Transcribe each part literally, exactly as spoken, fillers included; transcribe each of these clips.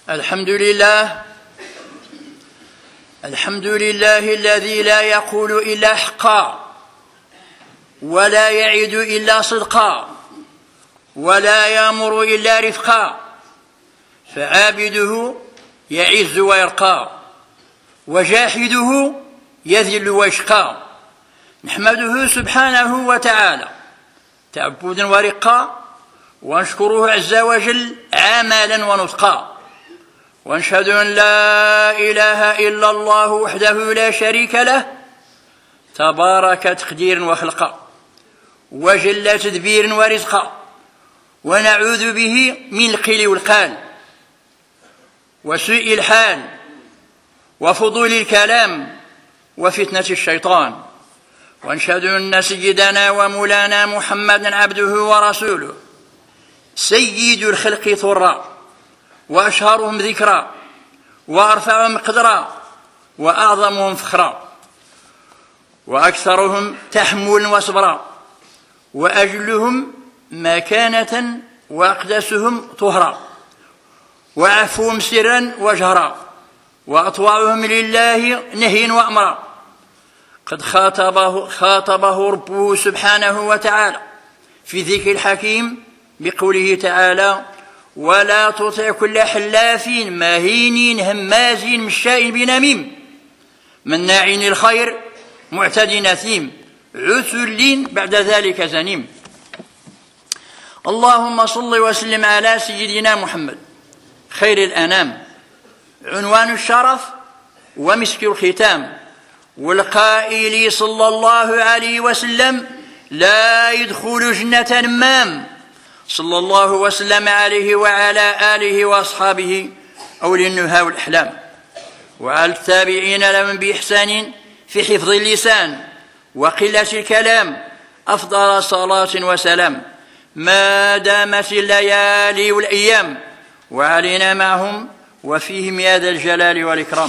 الحمد لله الحمد لله الذي لا يقول إلا حقا ولا يعد إلا صدقا ولا يأمر إلا رفقا، فعابده يعز ويرقى وجاحده يذل ويشقى. نحمده سبحانه وتعالى تعبدا ورقا، ونشكره عز وجل عملا ونطقا، ونشهد أن لا إله إلا الله وحده لا شريك له تبارك تقدير وخلقا وجل تدبير ورزقا، ونعوذ به من القيل والقال وسوء الحال وفضول الكلام وفتنة الشيطان. ونشهد أن سيدنا ومولانا محمدا عبده ورسوله سيد الخلق ثرا، وأشهرهم ذكرا، وأرفعهم قدرا، وأعظمهم فخرا، وأكثرهم تحملا وصبرا، وأجلهم مكانة، وأقدسهم طهرا، وعفوهم سرا وجهرا، وأطوعهم لله نهيا وأمرا. قد خاطبه, خاطبه ربه سبحانه وتعالى في ذكر الحكيم بقوله تعالى: ولا تطع كل حلاف مهين هماز مشاء بنميم مناع للخير معتد نثيم عتل بعد ذلك زنيم. اللهم صل وسلم على سيدنا محمد خير الأنام، عنوان الشرف ومسك الختام، والقائل صلى الله عليه وسلم: لا يدخل جنة نمام، صلى الله وسلم عليه وعلى آله وأصحابه أولي النهى والأحلام، وعلى التابعين لهم بإحسان في حفظ اللسان وقلة الكلام أفضل صلاة وسلام ما دامت الليالي والأيام، وعلينا معهم وفيهم يا ذا الجلال والإكرام.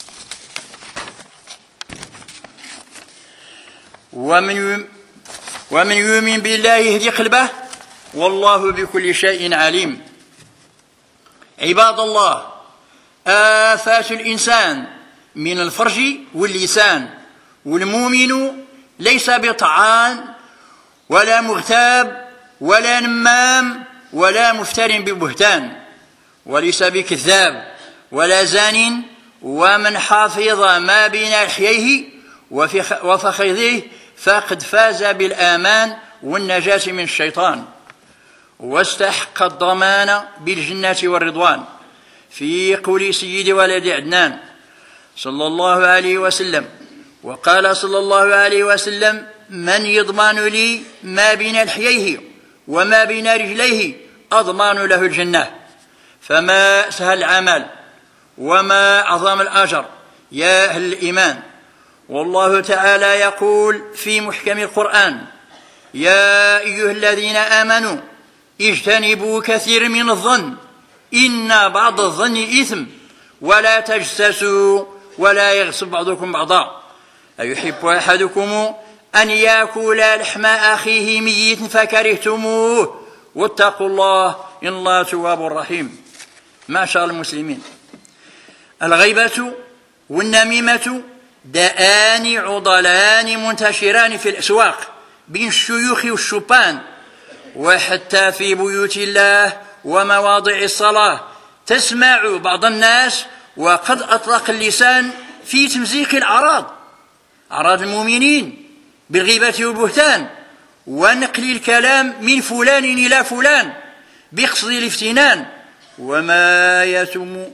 ومن ومن يؤمن بالله يهدي قلبه والله بكل شيء عليم. عباد الله، آفات الإنسان من الفرج واللسان، والمؤمن ليس بطعان ولا مغتاب ولا نمام ولا مفتر ببهتان، وليس بكذاب ولا زان، ومن حافظ ما بين لحييه وفخذيه فقد فاز بالآمان والنجاة من الشيطان، واستحق الضمان بالجنة والرضوان. في قول سيد ولد عدنان صلى الله عليه وسلم: وقال صلى الله عليه وسلم: من يضمن لي ما بين لحييه وما بين رجليه أضمن له الجنة. فما سهل العمل وما أعظم الأجر يا أهل الإيمان. والله تعالى يقول في محكم القرآن: يا أيها الذين آمنوا اجتنبوا كثير من الظن إن بعض الظن إثم ولا تجسسوا ولا يغصب بعضكم بعضا أيحب أحدكم أن يأكل لحم أخيه ميت فكرهتموه واتقوا الله إن الله تواب رحيم. معشر المسلمين، الغيبة والنميمة داءان عضلان منتشران في الأسواق بين الشيوخ والشبان، وحتى في بيوت الله ومواضع الصلاة تسمع بعض الناس وقد أطلق اللسان في تمزيق الأعراض، أعراض المؤمنين بالغيبة والبهتان، ونقل الكلام من فلان إلى فلان بقصد الافتنان، وما يتم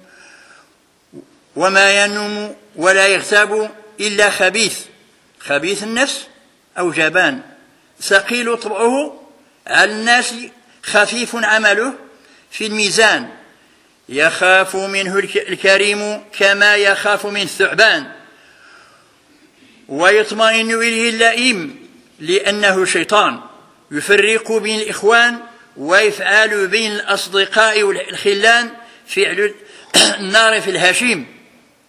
وما ينم ولا يغتاب إلا خبيث، خبيث النفس أو جبان، ثقيل طبعه على الناس، خفيف عمله في الميزان، يخاف منه الكريم كما يخاف من الثعبان، ويطمئن إليه اللئيم لأنه شيطان، يفرق بين الإخوان ويفعل بين الأصدقاء والخلان فعل النار في الهشيم.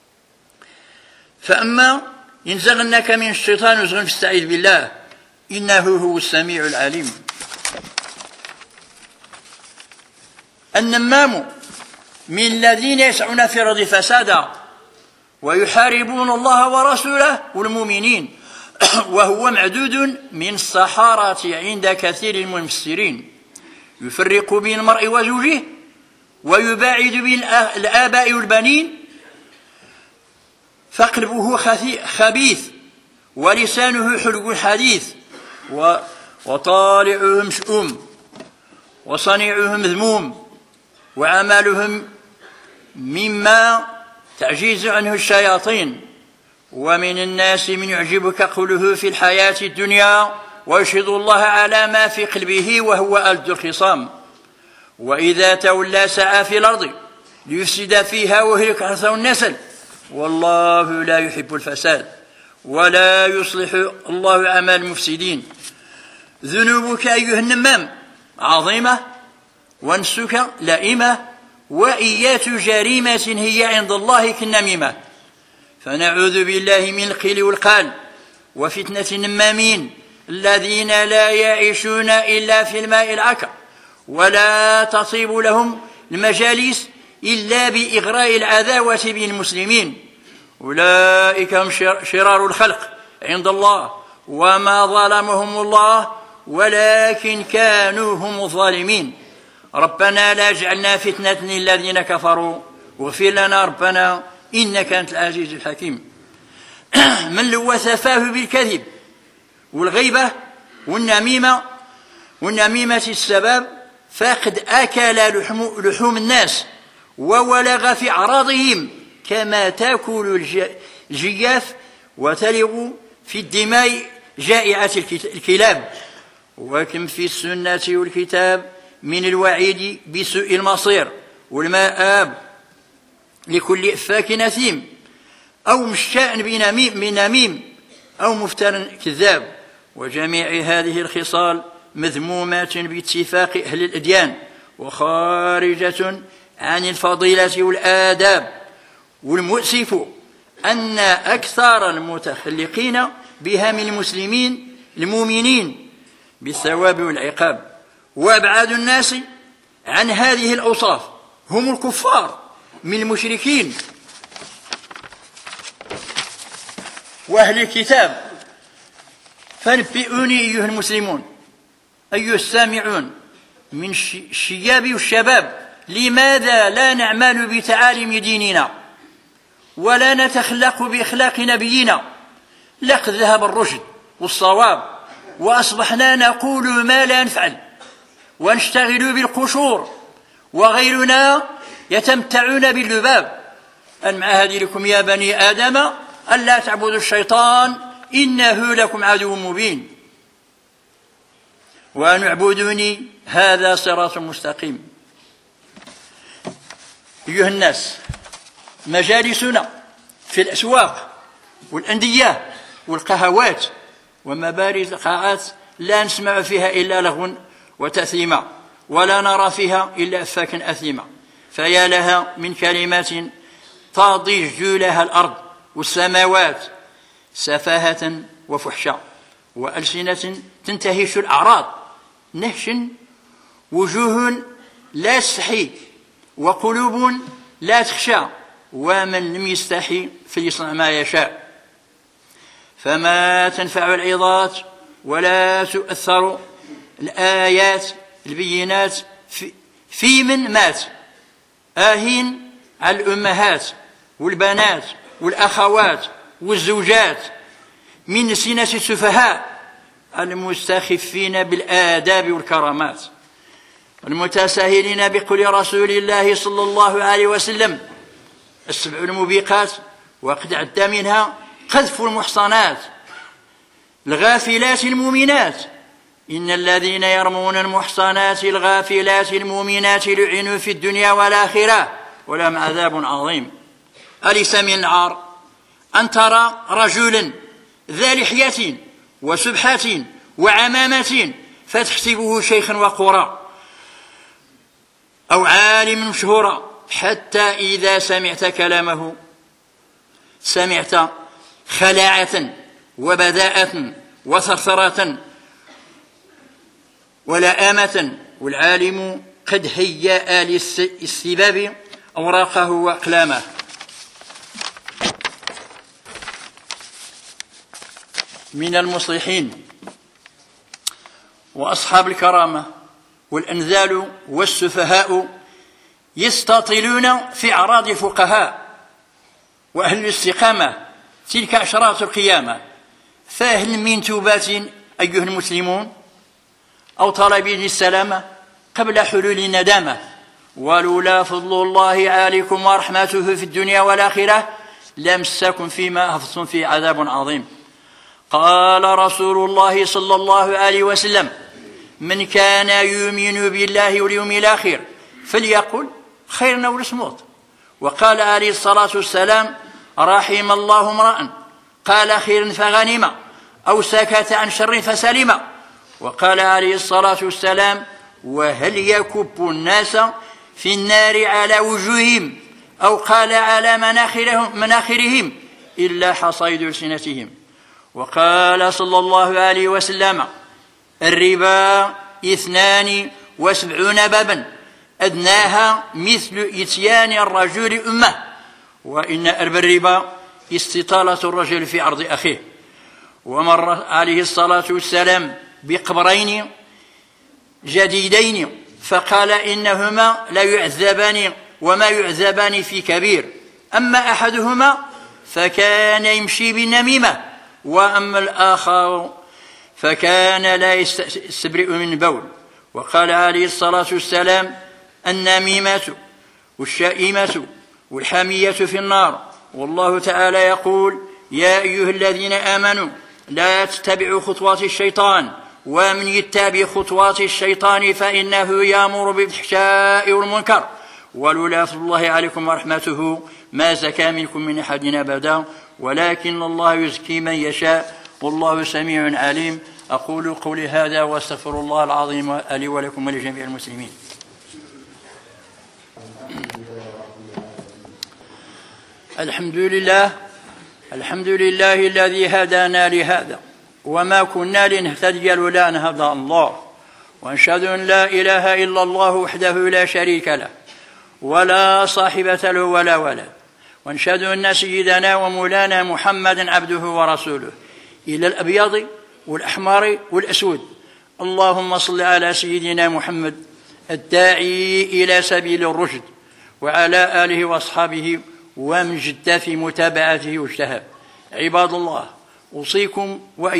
فأما ينزغنك من الشيطان نزغ فاستعذ بالله إنه هو السميع العليم. النمام من الذين يسعون في الأرض فسادا ويحاربون الله ورسوله والمؤمنين وهو معدود من السحارة عند كثير من المفسرين، يفرق بين المرء وزوجه ويباعد بين الآباء والبنين، فقلبه خبيث ولسانه حلو حديث وطالعهم شؤم وصنيعهم مذموم وعملهم مما تعجيز عنه الشياطين. ومن الناس من يعجبك قوله في الحياة الدنيا ويشهد الله على ما في قلبه وهو ألد الخصام، وإذا تولى سعى في الأرض ليفسد فيها ويهلك الحرث والنسل والله لا يحب الفساد ولا يصلح الله أعمال المفسدين. ذنوبك أيها النمام عظيمة ونسك لائمة، وإيات جريمة هي عند الله كالنميمة، فنعوذ بالله من القيل والقال وفتنة النمامين الذين لا يعيشون إلا في الماء العكر ولا تصيب لهم المجالس إلا بإغراء العداوة بين المسلمين. أولئك هم شرار الخلق عند الله وما ظلمهم الله ولكن كانوا هم الظالمين. ربنا لا اجعلنا فتنة للذين كفروا واغفر لنا ربنا إنك أنت العزيز الحكيم. من لوث فاه بالكذب والغيبة والنميمة والنميمة السبب فقد أكل لحوم, لحوم الناس وولغ في أعراضهم كما تأكل الجياف وتلغ في الدماء جائعة الكلاب. وكم في السنة والكتاب من الوعيد بسوء المصير والمآب لكل أفاك نثيم أو مشاء بنميم أو مفتر كذاب. وجميع هذه الخصال مذمومات باتفاق أهل الأديان وخارجة عن الفضيلة والآداب. والمؤسف أن أكثر المتخلقين بها من المسلمين المؤمنين بالثواب والعقاب، وأبعد الناس عن هذه الأوصاف هم الكفار من المشركين وأهل الكتاب. فنبئوني أيها المسلمون أيها السامعون من الشياب والشباب، لماذا لا نعمل بتعاليم ديننا ولا نتخلق بإخلاق نبينا؟ لقد ذهب الرشد والصواب وأصبحنا نقول ما لا نفعل ونشتغل بالقشور وغيرنا يتمتعون باللباب. المعهد لكم يا بني آدم ألا تعبدوا الشيطان إنه لكم عدو مبين وأن اعبدوني هذا صراط مستقيم. أيها الناس، مجالسنا في الأسواق والأندية والقهوات ومبارز القاعات لا نسمع فيها إلا لغو وتأثيما ولا نرى فيها إلا أفاكا أثيما، فيا لها من كلمات تضج لها الأرض والسماوات سفاهة وفحشا، وألسنة تنتهش الأعراض نهش، وجوه لا تستحي وقلوب لا تخشى، ومن لم يستحي فليصنع ما يشاء. فما تنفع العظات ولا تؤثر الآيات البينات في, في من مات. آهين على الأمهات والبنات والأخوات والزوجات من سنة السفهاء المستخفين بالآداب والكرامات المتساهلين بقول رسول الله صلى الله عليه وسلم: السبع الموبقات، وقد عد منها قذف المحصنات الغافلات المؤمنات. إن الذين يرمون المحصنات الغافلات المؤمنات لعنوا في الدنيا والآخرة ولهم عذاب عظيم. أليس من العار أن ترى رجلا ذا لحية وسبحة وعمامة فتحسبه شيخا وقورا أو عالم مشهورا، حتى إذا سمعت كلامه سمعت خلاعة وبذاءة وثرثرة ولآمة، والعالم قد هيأ للسباب أوراقه وأقلامه. من المصلحين وأصحاب الكرامة والأنذال والسفهاء يستطيلون في أعراض الفقهاء وأهل الاستقامة، تلك أشراط القيامة. فهل من توبات أيها المسلمون أو طالبين السلامة قبل حلول الندامة؟ ولولا فضل الله عليكم ورحمته في الدنيا والآخرة لمسكم فيما أفضتم فيه عذاب عظيم. قال رسول الله صلى الله عليه وسلم: من كان يؤمن بالله واليوم الآخر فليقل خيرا أو ليصمت. وقال عليه الصلاة والسلام: رحم الله امرأ قال خيرا فغنم أو سكت عن شر فسلم. وقال عليه الصلاة والسلام: وهل يكب الناس في النار على وجوههم أو قال على مناخرهم, مناخرهم إلا حصائد ألسنتهم. وقال صلى الله عليه وسلم: الربا اثنان وسبعون بابا أدناها مثل إتيان الرجل أمه، وإن أربى الربا استطالة الرجل في عرض أخيه. ومر عليه الصلاة والسلام بقبرين جديدين فقال: إنهما لا يعذبان وما يعذبان في كبير، أما أحدهما فكان يمشي بالنميمة، وأما الآخر فكان لا يستبرئ من بول. وقال عليه الصلاة والسلام: النميمة والشائمة والحامية في النار. والله تعالى يقول: يا أيها الذين آمنوا لا تتبعوا خطوات الشيطان ومن يتبع خطوات الشيطان فإنه يأمر بالفحشاء والمنكر ولولا فضل الله عليكم ورحمته ما زكى منكم من أحد أبدا ولكن الله يزكي من يشاء والله سميع عليم. أقول قولي هذا واستغفر الله العظيم لي ولكم ولجميع المسلمين. الحمد لله الحمد لله الذي هدانا لهذا وما كنا لنهتدي لولا أن هدانا الله، وأشهد أن لا إله إلا الله وحده لا شريك له ولا صاحبة له ولا ولد، وأشهد أن سيدنا ومولانا محمدا عبده ورسوله إلى الأبيض والأحمر والأسود. اللهم صل على سيدنا محمد الداعي إلى سبيل الرشد وعلى آله وأصحابه ومن جد في متابعته واجتهد. عباد الله، أوصيكم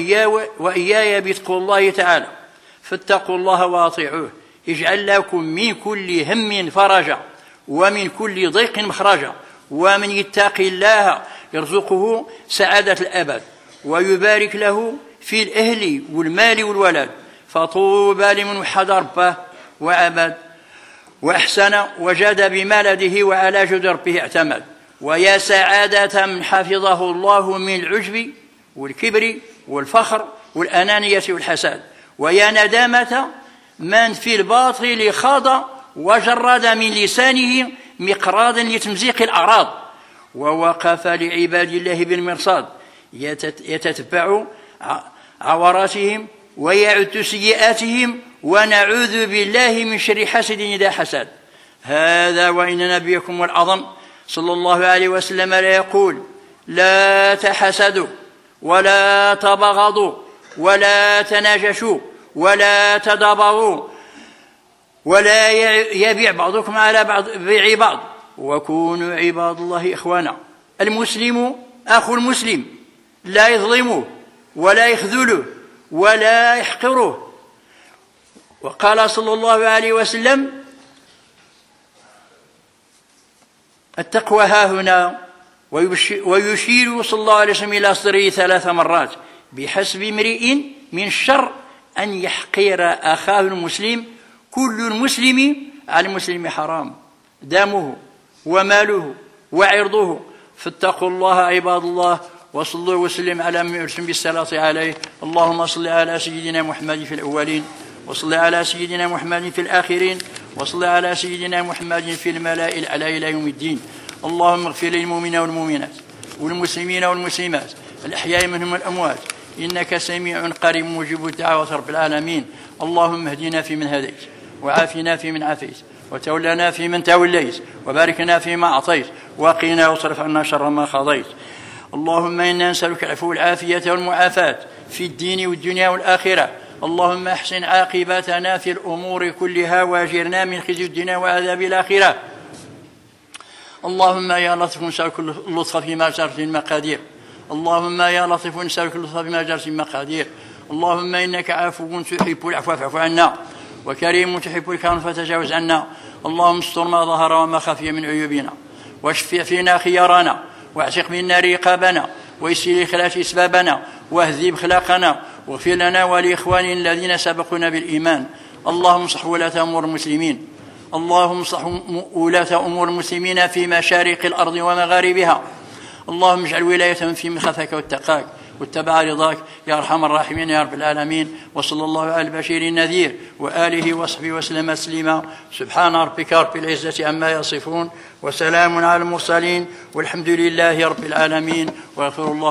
وإياي بتقوى الله تعالى، فاتقوا الله وأطيعوه يجعل لكم من كل هم فرجا ومن كل ضيق مخرجا، ومن يتقي الله يرزقه سعادة الأبد ويبارك له في الأهل والمال والولد. فطوبى لمن وحد ربه وعبد وأحسن وجاد بمالده وعلى جود ربه اعتمد، ويا سعادة من حفظه الله من العجب والكبر والفخر والأنانية والحسد، ويا ندامة من في الباطل خاض وجرد من لسانه مقراضا لتمزيق الأعراض، ووقف لعباد الله بالمرصاد يتتبع عوراتهم ويعد سيئاتهم، ونعوذ بالله من شر حسد إذا حسد. هذا وإن نبيكم الأعظم صلى الله عليه وسلم لا يقول: لا تحسدوا ولا تبغضوا ولا تناجشوا ولا تدابروا ولا يبيع بعضكم على بعض بيع بعض، وكونوا عباد الله إخوانا. المسلم أخو المسلم لا يظلمه ولا يخذله ولا يحقره. وقال صلى الله عليه وسلم: التقوى ها هنا، ويشير صلى الله عليه وسلم إلى صدره ثلاث مرات: بحسب امرئ من الشر أن يحقر أخاه المسلم، كل المسلم على المسلم حرام دمه وماله وعرضه. فاتقوا الله عباد الله، وصلوا وسلم على من يرسم بالصلاة عليه. اللهم صل على سيدنا محمد في الأولين، وصل على سيدنا محمد في الآخرين، وصل على سيدنا محمد في الملأ الأعلى إلى يوم الدين. اللهم اغفر للمؤمنين والمؤمنات والمسلمين والمسلمات الأحياء منهم الأموات، إنك سميع قريب مجيب الدعوات رب العالمين. اللهم اهدنا فيمن هديت، وعافنا فيمن عافيت، وتولنا فيمن توليت، وبارك لنا فيما أعطيت، وقنا واصرف عنا شر ما قضيت. اللهم إنا نسألك العفو والعافية والمعافاة في الدين والدنيا والآخرة. اللهم احسن عاقبتنا في الأمور كلها واجرنا من خزي الدنيا وعذاب الآخرة. اللهم يا لطيف نسألك اللطف فيما جرت المقادير. اللهم يا لطيف نسألك اللطف فيما جرت المقادير. اللهم إنك عفو تحب العفو فاعف عنا، وكريم تحب الكرم فتجاوز عنا. اللهم استر ما ظهر وما خفي من عيوبنا، واشفع فينا خيارنا، واعتق منا رقابنا، ويسر للخلاف اسبابنا، واهذب خلاقنا، واغفر لنا ولإخواننا الذين سبقونا بالإيمان. اللهم صح ولاة أمور المسلمين. اللهم صح ولاة أمور المسلمين في مشارق الأرض ومغاربها. اللهم اجعل ولايتهم في مخافك واتقاك واتبع رضاك يا أرحم الراحمين يا رب العالمين. وصلى الله على البشير النذير وآله وصحبه وسلم تسليما. سبحان ربك رب العزة عما يصفون، وسلام على المرسلين، والحمد لله رب العالمين. ويغفر الله